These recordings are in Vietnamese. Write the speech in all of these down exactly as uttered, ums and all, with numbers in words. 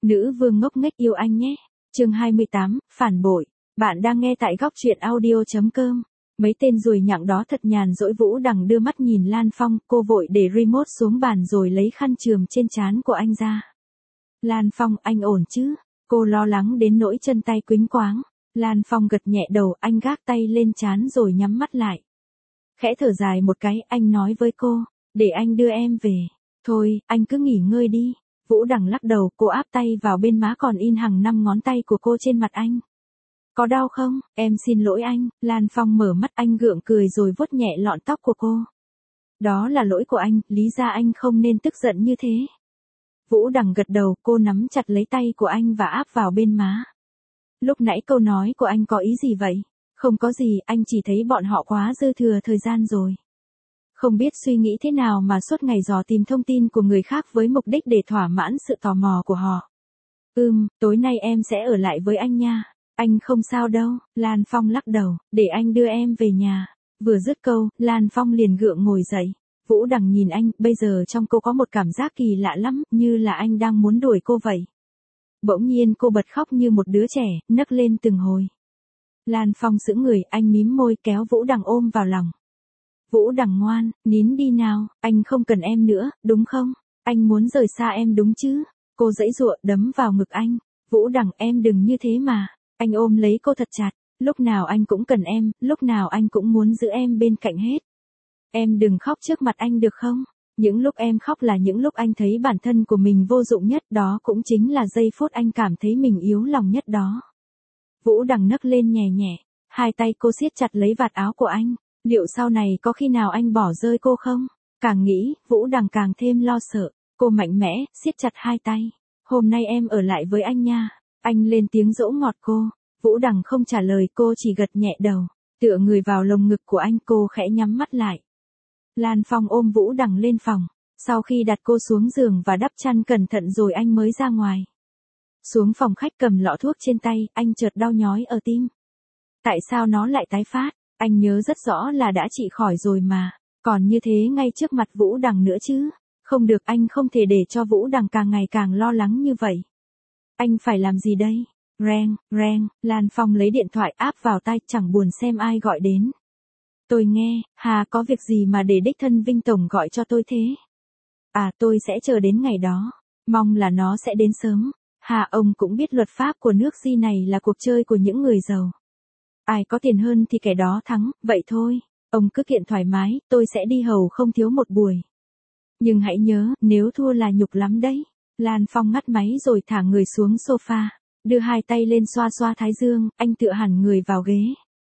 Nữ vương ngốc nghếch yêu anh nhé. Chương hai mươi tám, phản bội. Bạn đang nghe tại góc truyện audio chấm com. Mấy tên ruồi nhặng đó thật nhàn rỗi. Vũ Đằng đưa mắt nhìn Lan Phong, cô vội để remote xuống bàn rồi lấy khăn chườm trên trán của anh ra. Lan Phong, anh ổn chứ? Cô lo lắng đến nỗi chân tay quĩnh quáng. Lan Phong gật nhẹ đầu, anh gác tay lên trán rồi nhắm mắt lại. Khẽ thở dài một cái, anh nói với cô, để anh đưa em về. Thôi, anh cứ nghỉ ngơi đi. Vũ Đằng lắc đầu, cô áp tay vào bên má còn in hàng năm ngón tay của cô trên mặt anh. Có đau không? Em xin lỗi anh. Lan Phong mở mắt, anh gượng cười rồi vuốt nhẹ lọn tóc của cô. Đó là lỗi của anh, lý ra anh không nên tức giận như thế. Vũ Đằng gật đầu, cô nắm chặt lấy tay của anh và áp vào bên má. Lúc nãy câu nói của anh có ý gì vậy? Không có gì, anh chỉ thấy bọn họ quá dư thừa thời gian rồi. Không biết suy nghĩ thế nào mà suốt ngày dò tìm thông tin của người khác với mục đích để thỏa mãn sự tò mò của họ. Ừm, tối nay em sẽ ở lại với anh nha. Anh không sao đâu. Lan Phong lắc đầu, để anh đưa em về nhà. Vừa dứt câu, Lan Phong liền gượng ngồi dậy. Vũ Đằng nhìn anh, bây giờ trong cô có một cảm giác kỳ lạ lắm, như là anh đang muốn đuổi cô vậy. Bỗng nhiên cô bật khóc như một đứa trẻ, nấc lên từng hồi. Lan Phong sững người, anh mím môi kéo Vũ Đằng ôm vào lòng. Vũ Đằng ngoan, nín đi nào, anh không cần em nữa, đúng không? Anh muốn rời xa em đúng chứ? Cô giãy giụa đấm vào ngực anh. Vũ Đằng, em đừng như thế mà. Anh ôm lấy cô thật chặt. Lúc nào anh cũng cần em, lúc nào anh cũng muốn giữ em bên cạnh hết. Em đừng khóc trước mặt anh được không? Những lúc em khóc là những lúc anh thấy bản thân của mình vô dụng nhất, đó cũng chính là giây phút anh cảm thấy mình yếu lòng nhất đó. Vũ Đằng nấc lên nhẹ nhẹ, hai tay cô siết chặt lấy vạt áo của anh. Liệu sau này có khi nào anh bỏ rơi cô không? Càng nghĩ, Vũ Đằng càng thêm lo sợ. Cô mạnh mẽ, siết chặt hai tay. Hôm nay em ở lại với anh nha. Anh lên tiếng dỗ ngọt cô. Vũ Đằng không trả lời, cô chỉ gật nhẹ đầu. Tựa người vào lồng ngực của anh, cô khẽ nhắm mắt lại. Lan Phong ôm Vũ Đằng lên phòng. Sau khi đặt cô xuống giường và đắp chăn cẩn thận rồi anh mới ra ngoài. Xuống phòng khách cầm lọ thuốc trên tay, anh chợt đau nhói ở tim. Tại sao nó lại tái phát? Anh nhớ rất rõ là đã trị khỏi rồi mà. Còn như thế ngay trước mặt Vũ Đằng nữa chứ. Không được, anh không thể để cho Vũ Đằng càng ngày càng lo lắng như vậy. Anh phải làm gì đây? Reng, reng, Lan Phong lấy điện thoại áp vào tai, chẳng buồn xem ai gọi đến. Tôi nghe, Hà có việc gì mà để đích thân Vinh Tổng gọi cho tôi thế? À, tôi sẽ chờ đến ngày đó. Mong là nó sẽ đến sớm. Hà, ông cũng biết luật pháp của nước Di này là cuộc chơi của những người giàu. Ai có tiền hơn thì kẻ đó thắng, vậy thôi. Ông cứ kiện thoải mái, tôi sẽ đi hầu không thiếu một buổi. Nhưng hãy nhớ, nếu thua là nhục lắm đấy. Lan Phong ngắt máy rồi thả người xuống sofa. Đưa hai tay lên xoa xoa thái dương, anh tựa hẳn người vào ghế.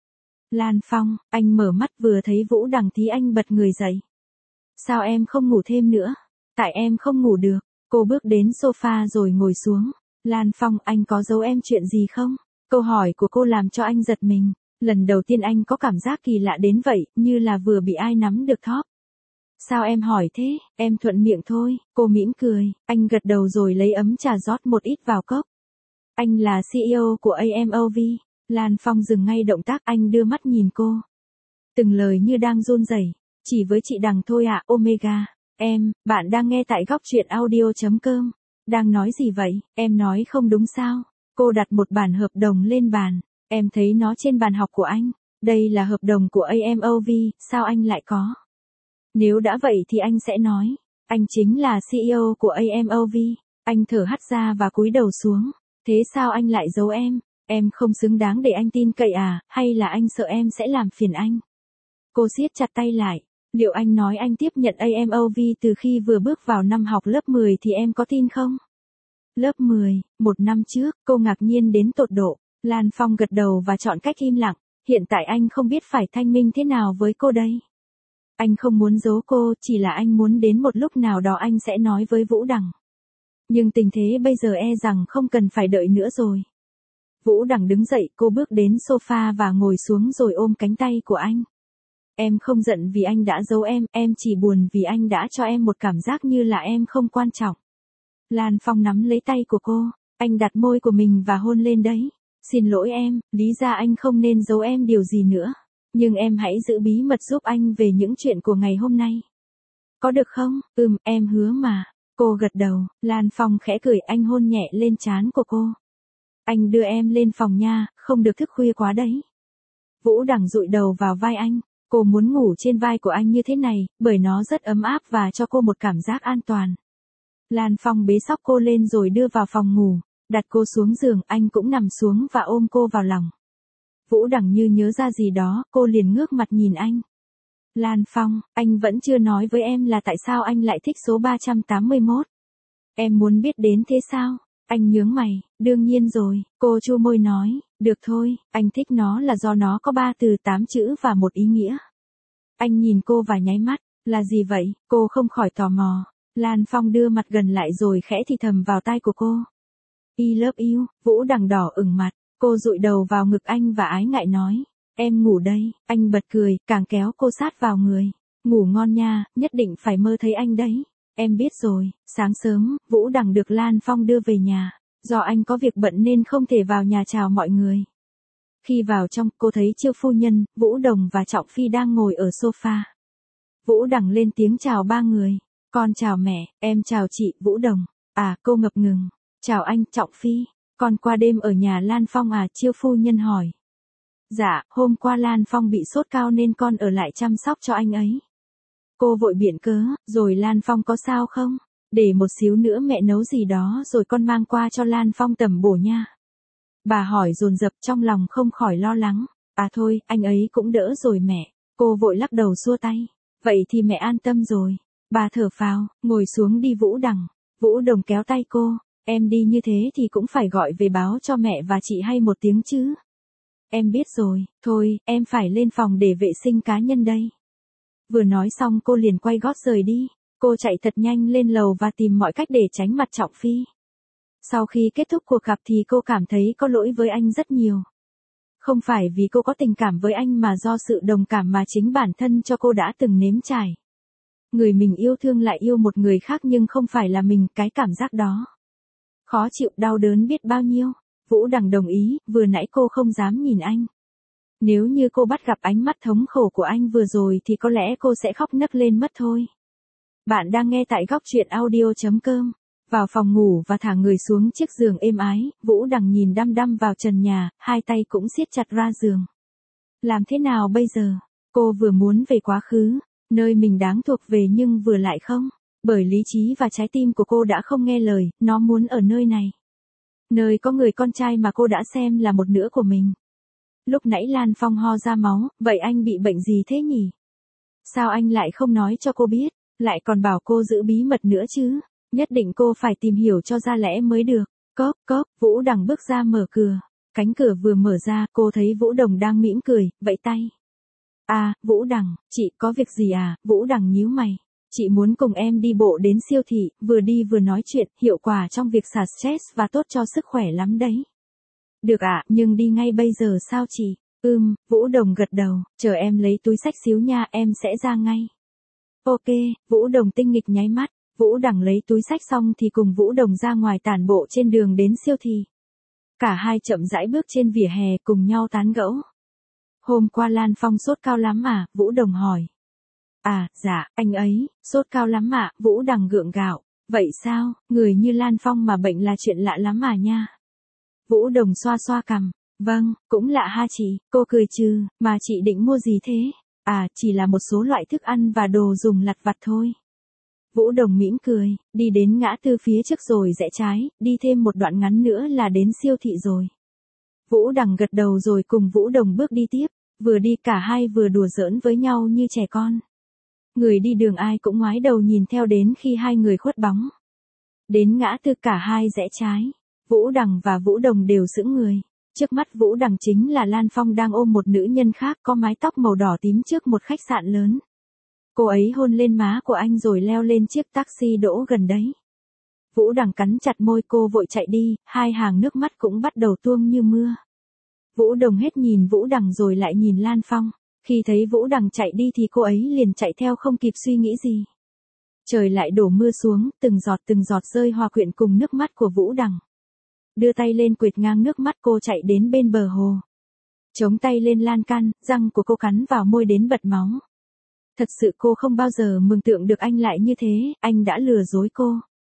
Lan Phong, anh mở mắt vừa thấy Vũ Đằng thì anh bật người dậy. Sao em không ngủ thêm nữa? Tại em không ngủ được. Cô bước đến sofa rồi ngồi xuống. Lan Phong, anh có giấu em chuyện gì không? Câu hỏi của cô làm cho anh giật mình. Lần đầu tiên anh có cảm giác kỳ lạ đến vậy, như là vừa bị ai nắm được thóp. Sao em hỏi thế? Em thuận miệng thôi. Cô mỉm cười. Anh gật đầu rồi lấy ấm trà rót một ít vào cốc. Anh là xê e ô của a em o vê. Lan Phong dừng ngay động tác, anh đưa mắt nhìn cô. Từng lời như đang run rẩy. Chỉ với chị Đằng thôi ạ, à, Omega. Em, bạn đang nghe tại góc truyện audio chấm com. Đang nói gì vậy? Em nói không đúng sao? Cô đặt một bản hợp đồng lên bàn. Em thấy nó trên bàn học của anh. Đây là hợp đồng của a em o vê, sao anh lại có? Nếu đã vậy thì anh sẽ nói. Anh chính là xê e ô của a em o vê. Anh thở hắt ra và cúi đầu xuống. Thế sao anh lại giấu em? Em không xứng đáng để anh tin cậy à, hay là anh sợ em sẽ làm phiền anh? Cô siết chặt tay lại. Liệu anh nói anh tiếp nhận a em o vê từ khi vừa bước vào năm học lớp mười thì em có tin không? Lớp mười, một năm trước, cô ngạc nhiên đến tột độ. Lan Phong gật đầu và chọn cách im lặng. Hiện tại anh không biết phải thanh minh thế nào với cô đây. Anh không muốn giấu cô, chỉ là anh muốn đến một lúc nào đó anh sẽ nói với Vũ Đằng. Nhưng tình thế bây giờ e rằng không cần phải đợi nữa rồi. Vũ Đằng đứng dậy, cô bước đến sofa và ngồi xuống rồi ôm cánh tay của anh. Em không giận vì anh đã giấu em, em chỉ buồn vì anh đã cho em một cảm giác như là em không quan trọng. Lan Phong nắm lấy tay của cô, anh đặt môi của mình và hôn lên đấy. Xin lỗi em, lý ra anh không nên giấu em điều gì nữa. Nhưng em hãy giữ bí mật giúp anh về những chuyện của ngày hôm nay. Có được không? Ừm, em hứa mà. Cô gật đầu, Lan Phong khẽ cười, anh hôn nhẹ lên trán của cô. Anh đưa em lên phòng nha, không được thức khuya quá đấy. Vũ Đằng dụi đầu vào vai anh, cô muốn ngủ trên vai của anh như thế này, bởi nó rất ấm áp và cho cô một cảm giác an toàn. Lan Phong bế xóc cô lên rồi đưa vào phòng ngủ, đặt cô xuống giường, anh cũng nằm xuống và ôm cô vào lòng. Vũ Đằng như nhớ ra gì đó, cô liền ngước mặt nhìn anh. Lan Phong, anh vẫn chưa nói với em là tại sao anh lại thích số ba trăm tám mươi mốt. Em muốn biết đến thế sao? Anh nhướng mày, đương nhiên rồi, cô chu môi nói, được thôi, anh thích nó là do nó có ba từ tám chữ và một ý nghĩa. Anh nhìn cô và nháy mắt, là gì vậy? Cô không khỏi tò mò. Lan Phong đưa mặt gần lại rồi khẽ thì thầm vào tai của cô. I love you, Vũ Đằng đỏ ửng mặt, cô dụi đầu vào ngực anh và ái ngại nói, em ngủ đây, anh bật cười, càng kéo cô sát vào người. Ngủ ngon nha, nhất định phải mơ thấy anh đấy. Em biết rồi, sáng sớm, Vũ Đằng được Lan Phong đưa về nhà. Do anh có việc bận nên không thể vào nhà chào mọi người. Khi vào trong, cô thấy Chiêu phu nhân, Vũ Đồng và Trọng Phi đang ngồi ở sofa. Vũ Đằng lên tiếng chào ba người. Con chào mẹ, em chào chị, Vũ Đồng. À, cô ngập ngừng. Chào anh, Trọng Phi. Con qua đêm ở nhà Lan Phong à, Chiêu phu nhân hỏi. Dạ, hôm qua Lan Phong bị sốt cao nên con ở lại chăm sóc cho anh ấy. Cô vội biện cớ, rồi Lan Phong có sao không? Để một xíu nữa mẹ nấu gì đó rồi con mang qua cho Lan Phong tẩm bổ nha. Bà hỏi dồn dập, trong lòng không khỏi lo lắng. À thôi, anh ấy cũng đỡ rồi mẹ. Cô vội lắc đầu xua tay. Vậy thì mẹ an tâm rồi. Bà thở phào, ngồi xuống đi Vũ Đằng. Vũ Đồng kéo tay cô. Em đi như thế thì cũng phải gọi về báo cho mẹ và chị hay một tiếng chứ. Em biết rồi, thôi, em phải lên phòng để vệ sinh cá nhân đây. Vừa nói xong cô liền quay gót rời đi. Cô chạy thật nhanh lên lầu và tìm mọi cách để tránh mặt Trọng Phi. Sau khi kết thúc cuộc gặp thì cô cảm thấy có lỗi với anh rất nhiều. Không phải vì cô có tình cảm với anh mà do sự đồng cảm mà chính bản thân cho cô đã từng nếm trải. Người mình yêu thương lại yêu một người khác nhưng không phải là mình, cái cảm giác đó. Khó chịu, đau đớn biết bao nhiêu. Vũ Đằng đồng ý, vừa nãy cô không dám nhìn anh. Nếu như cô bắt gặp ánh mắt thống khổ của anh vừa rồi thì có lẽ cô sẽ khóc nấc lên mất thôi. Bạn đang nghe tại góc truyện audio.com. Vào phòng ngủ và thả người xuống chiếc giường êm ái, Vũ Đằng nhìn đăm đăm vào trần nhà, hai tay cũng siết chặt ra giường. Làm thế nào bây giờ? Cô vừa muốn về quá khứ, nơi mình đáng thuộc về nhưng vừa lại không. Bởi lý trí và trái tim của cô đã không nghe lời, nó muốn ở nơi này. Nơi có người con trai mà cô đã xem là một nửa của mình. Lúc nãy Lan Phong ho ra máu, vậy anh bị bệnh gì thế nhỉ? Sao anh lại không nói cho cô biết, lại còn bảo cô giữ bí mật nữa chứ? Nhất định cô phải tìm hiểu cho ra lẽ mới được. Cốp, cốp, Vũ Đằng bước ra mở cửa. Cánh cửa vừa mở ra, cô thấy Vũ Đồng đang mỉm cười, vẫy tay. À, Vũ Đằng, chị có việc gì à? Vũ Đằng nhíu mày. Chị muốn cùng em đi bộ đến siêu thị, vừa đi vừa nói chuyện, hiệu quả trong việc xả stress và tốt cho sức khỏe lắm đấy. Được ạ, à, nhưng đi ngay bây giờ sao chị? Ừm, Vũ Đồng gật đầu, chờ em lấy túi xách xíu nha, em sẽ ra ngay. Ok, Vũ Đồng tinh nghịch nháy mắt. Vũ Đằng lấy túi xách xong thì cùng Vũ Đồng ra ngoài tản bộ trên đường đến siêu thị. Cả hai chậm rãi bước trên vỉa hè cùng nhau tán gẫu. Hôm qua Lan Phong sốt cao lắm à? Vũ Đồng hỏi. À, dạ, anh ấy, sốt cao lắm ạ, à? Vũ Đằng gượng gạo. Vậy sao, người như Lan Phong mà bệnh là chuyện lạ lắm à nha. Vũ Đồng xoa xoa cằm. Vâng, cũng lạ ha chị, cô cười trừ, mà chị định mua gì thế? À, chỉ là một số loại thức ăn và đồ dùng lặt vặt thôi. Vũ Đồng mỉm cười, đi đến ngã tư phía trước rồi rẽ trái, đi thêm một đoạn ngắn nữa là đến siêu thị rồi. Vũ Đằng gật đầu rồi cùng Vũ Đồng bước đi tiếp, vừa đi cả hai vừa đùa giỡn với nhau như trẻ con. Người đi đường ai cũng ngoái đầu nhìn theo đến khi hai người khuất bóng. Đến ngã tư cả hai rẽ trái, Vũ Đằng và Vũ Đồng đều sững người. Trước mắt Vũ Đằng chính là Lan Phong đang ôm một nữ nhân khác có mái tóc màu đỏ tím trước một khách sạn lớn. Cô ấy hôn lên má của anh rồi leo lên chiếc taxi đỗ gần đấy. Vũ Đằng cắn chặt môi, cô vội chạy đi, hai hàng nước mắt cũng bắt đầu tuôn như mưa. Vũ Đồng hết nhìn Vũ Đằng rồi lại nhìn Lan Phong. Khi thấy Vũ Đằng chạy đi thì cô ấy liền chạy theo không kịp suy nghĩ gì. Trời lại đổ mưa xuống, từng giọt từng giọt rơi hòa quyện cùng nước mắt của Vũ Đằng. Đưa tay lên quệt ngang nước mắt, cô chạy đến bên bờ hồ. Chống tay lên lan can, răng của cô cắn vào môi đến bật máu. Thật sự cô không bao giờ mường tượng được anh lại như thế, anh đã lừa dối cô.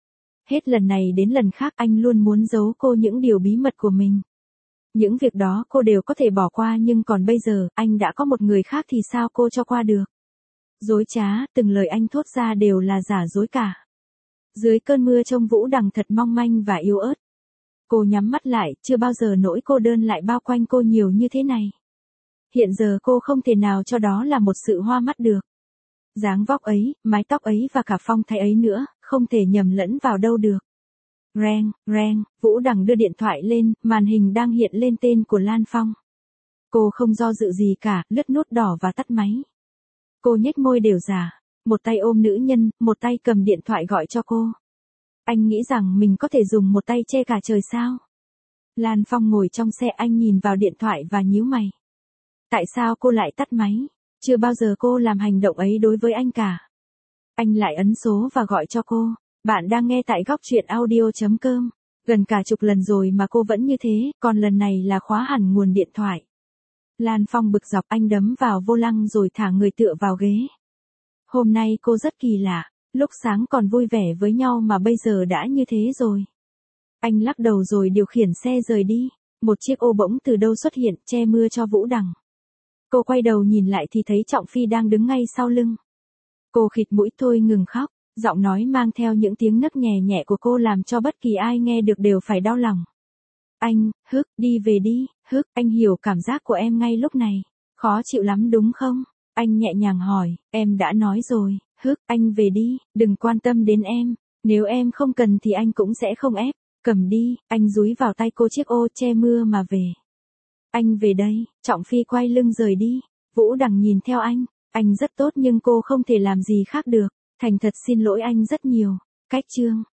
Hết lần này đến lần khác anh luôn muốn giấu cô những điều bí mật của mình. Những việc đó cô đều có thể bỏ qua nhưng còn bây giờ, anh đã có một người khác thì sao cô cho qua được. Dối trá, từng lời anh thốt ra đều là giả dối cả. Dưới cơn mưa trông Vũ Đằng thật mong manh và yếu ớt. Cô nhắm mắt lại, chưa bao giờ nỗi cô đơn lại bao quanh cô nhiều như thế này. Hiện giờ cô không thể nào cho đó là một sự hoa mắt được. Dáng vóc ấy, mái tóc ấy và cả phong thái ấy nữa, không thể nhầm lẫn vào đâu được. Reng, reng, Vũ Đằng đưa điện thoại lên, màn hình đang hiện lên tên của Lan Phong. Cô không do dự gì cả, lướt nút đỏ và tắt máy. Cô nhếch môi đều giả, một tay ôm nữ nhân, một tay cầm điện thoại gọi cho cô. Anh nghĩ rằng mình có thể dùng một tay che cả trời sao? Lan Phong ngồi trong xe, anh nhìn vào điện thoại và nhíu mày. Tại sao cô lại tắt máy? Chưa bao giờ cô làm hành động ấy đối với anh cả. Anh lại ấn số và gọi cho cô. Bạn đang nghe tại góc truyện audio.com. Gần cả chục lần rồi mà cô vẫn như thế, còn lần này là khóa hẳn nguồn điện thoại. Lan Phong bực dọc, anh đấm vào vô lăng rồi thả người tựa vào ghế. Hôm nay cô rất kỳ lạ, lúc sáng còn vui vẻ với nhau mà bây giờ đã như thế rồi. Anh lắc đầu rồi điều khiển xe rời đi. Một chiếc ô bỗng từ đâu xuất hiện, che mưa cho Vũ Đằng. Cô quay đầu nhìn lại thì thấy Trọng Phi đang đứng ngay sau lưng. Cô khịt mũi thôi ngừng khóc, giọng nói mang theo những tiếng nấc nhẹ nhẹ của cô làm cho bất kỳ ai nghe được đều phải đau lòng. Anh, Hức, đi về đi, Hức, anh hiểu cảm giác của em ngay lúc này. Khó chịu lắm đúng không? Anh nhẹ nhàng hỏi, em đã nói rồi, Hức, anh về đi, đừng quan tâm đến em. Nếu em không cần thì anh cũng sẽ không ép. Cầm đi, anh dúi vào tay cô chiếc ô che mưa mà về. Anh về đây, Trọng Phi quay lưng rời đi. Vũ Đằng nhìn theo anh, anh rất tốt nhưng cô không thể làm gì khác được. Thành thật xin lỗi anh rất nhiều. Cách chương